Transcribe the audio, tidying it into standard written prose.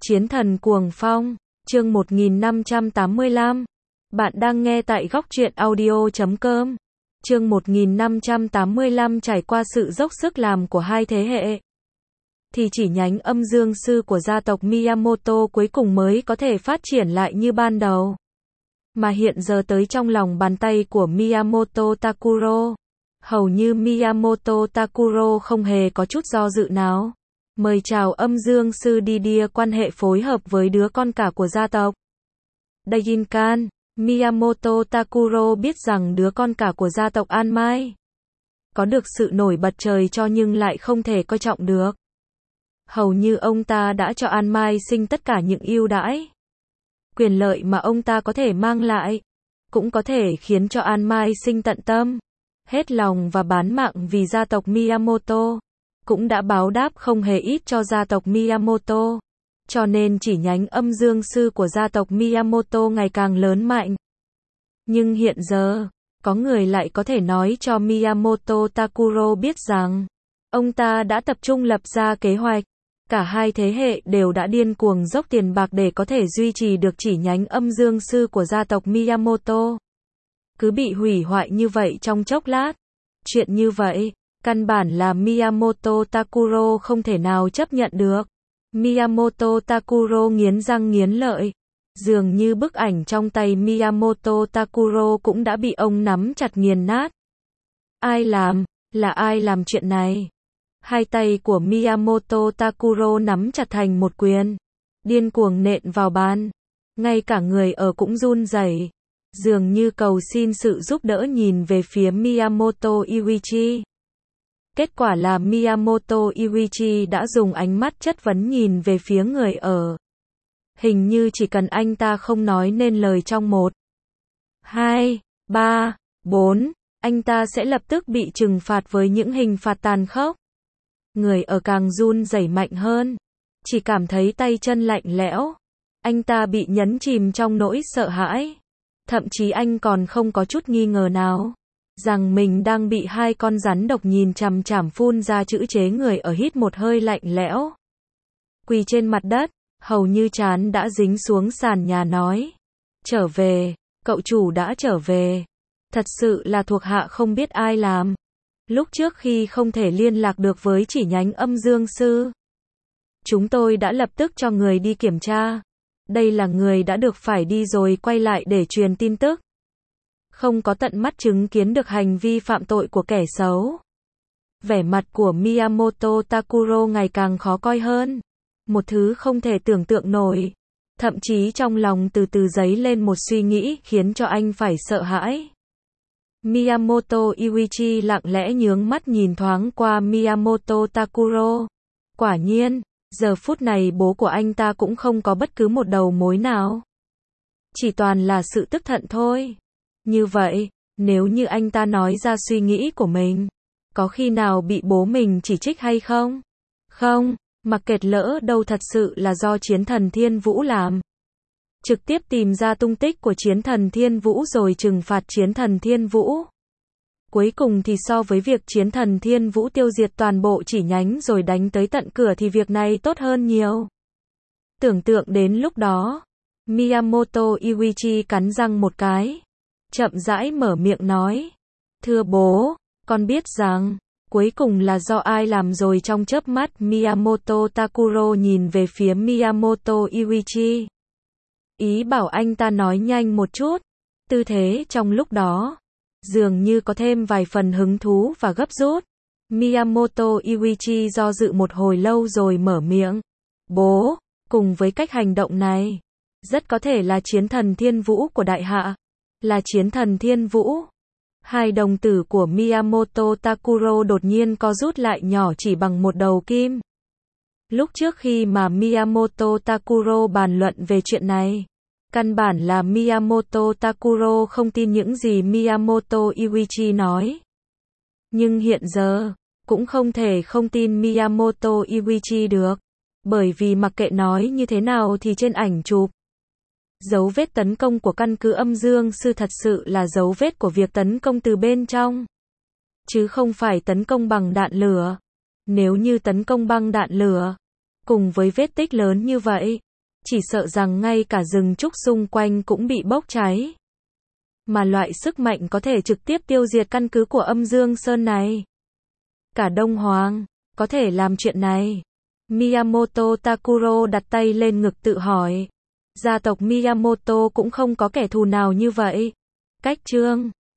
Chiến thần cuồng phong, chương 1585. Bạn đang nghe tại góc truyện audio.com. Chương 1585 trải qua sự dốc sức làm của hai thế hệ, thì chỉ nhánh âm dương sư của gia tộc Miyamoto cuối cùng mới có thể phát triển lại như ban đầu. Mà hiện giờ tới trong lòng bàn tay của Miyamoto Takuro. Hầu như Miyamoto Takuro không hề có chút do dự nào. Mời chào âm dương sư Didier quan hệ phối hợp với đứa con cả của gia tộc Daijinkan. Miyamoto Takuro biết rằng đứa con cả của gia tộc An Mai có được sự nổi bật trời cho nhưng lại không thể coi trọng được. Hầu như ông ta đã cho An Mai sinh tất cả những ưu đãi, quyền lợi mà ông ta có thể mang lại, cũng có thể khiến cho An Mai sinh tận tâm, hết lòng và bán mạng vì gia tộc Miyamoto, cũng đã báo đáp không hề ít cho gia tộc Miyamoto. Cho nên chỉ nhánh âm dương sư của gia tộc Miyamoto ngày càng lớn mạnh. Nhưng hiện giờ, có người lại có thể nói cho Miyamoto Takuro biết rằng, ông ta đã tập trung lập ra kế hoạch. Cả hai thế hệ đều đã điên cuồng dốc tiền bạc để có thể duy trì được chỉ nhánh âm dương sư của gia tộc Miyamoto. Cứ bị hủy hoại như vậy trong chốc lát. Chuyện như vậy, căn bản là Miyamoto Takuro không thể nào chấp nhận được. Miyamoto Takuro nghiến răng nghiến lợi. Dường như bức ảnh trong tay Miyamoto Takuro cũng đã bị ông nắm chặt nghiền nát. Ai làm? Là ai làm chuyện này? Hai tay của Miyamoto Takuro nắm chặt thành một quyền, điên cuồng nện vào bàn. Ngay cả người ở cũng run rẩy, dường như cầu xin sự giúp đỡ nhìn về phía Miyamoto Yuichi. Kết quả là Miyamoto Yuichi đã dùng ánh mắt chất vấn nhìn về phía người ở. Hình như chỉ cần anh ta không nói nên lời trong 1, 2, 3, 4, anh ta sẽ lập tức bị trừng phạt với những hình phạt tàn khốc. Người ở càng run rẩy mạnh hơn, chỉ cảm thấy tay chân lạnh lẽo. Anh ta bị nhấn chìm trong nỗi sợ hãi. Thậm chí anh còn không có chút nghi ngờ nào rằng mình đang bị hai con rắn độc nhìn chằm chằm phun ra chữ chế. Người ở hít một hơi lạnh lẽo, quỳ trên mặt đất, hầu như trán đã dính xuống sàn nhà nói: "Trở về, cậu chủ đã trở về. Thật sự là thuộc hạ không biết ai làm. Lúc trước khi không thể liên lạc được với chỉ nhánh âm dương sư, chúng tôi đã lập tức cho người đi kiểm tra. Đây là người đã được phải đi rồi quay lại để truyền tin tức. Không có tận mắt chứng kiến được hành vi phạm tội của kẻ xấu." Vẻ mặt của Miyamoto Takuro ngày càng khó coi hơn. Một thứ không thể tưởng tượng nổi. Thậm chí trong lòng từ từ dấy lên một suy nghĩ khiến cho anh phải sợ hãi. Miyamoto Yuichi lặng lẽ nhướng mắt nhìn thoáng qua Miyamoto Takuro. Quả nhiên, giờ phút này bố của anh ta cũng không có bất cứ một đầu mối nào. Chỉ toàn là sự tức thận thôi. Như vậy, nếu như anh ta nói ra suy nghĩ của mình, có khi nào bị bố mình chỉ trích hay không? Không, mặc kệ lỡ đâu thật sự là do chiến thần Thiên Vũ làm. Trực tiếp tìm ra tung tích của chiến thần Thiên Vũ rồi trừng phạt chiến thần Thiên Vũ. Cuối cùng thì so với việc chiến thần Thiên Vũ tiêu diệt toàn bộ chỉ nhánh rồi đánh tới tận cửa thì việc này tốt hơn nhiều. Tưởng tượng đến lúc đó, Miyamoto Yuichi cắn răng một cái, chậm rãi mở miệng nói: "Thưa bố, con biết rằng, cuối cùng là do ai làm rồi." Trong chớp mắt Miyamoto Takuro nhìn về phía Miyamoto Yuichi, ý bảo anh ta nói nhanh một chút. Tư thế trong lúc đó dường như có thêm vài phần hứng thú và gấp rút. Miyamoto Yuichi do dự một hồi lâu rồi mở miệng: "Bố, cùng với cách hành động này, rất có thể là chiến thần Thiên Vũ của đại hạ." Là chiến thần Thiên Vũ? Hai đồng tử của Miyamoto Takuro đột nhiên co rút lại nhỏ chỉ bằng một đầu kim. Lúc trước khi mà Miyamoto Takuro bàn luận về chuyện này, căn bản là Miyamoto Takuro không tin những gì Miyamoto Yuichi nói. Nhưng hiện giờ, cũng không thể không tin Miyamoto Yuichi được. Bởi vì mặc kệ nói như thế nào thì trên ảnh chụp, dấu vết tấn công của căn cứ âm dương sư thật sự là dấu vết của việc tấn công từ bên trong, chứ không phải tấn công bằng đạn lửa. Nếu như tấn công bằng đạn lửa, cùng với vết tích lớn như vậy, chỉ sợ rằng ngay cả rừng trúc xung quanh cũng bị bốc cháy. Mà loại sức mạnh có thể trực tiếp tiêu diệt căn cứ của Âm Dương Sơn này. Cả Đông Hoàng, có thể làm chuyện này. Miyamoto Takuro đặt tay lên ngực tự hỏi. Gia tộc Miyamoto cũng không có kẻ thù nào như vậy. Cách chương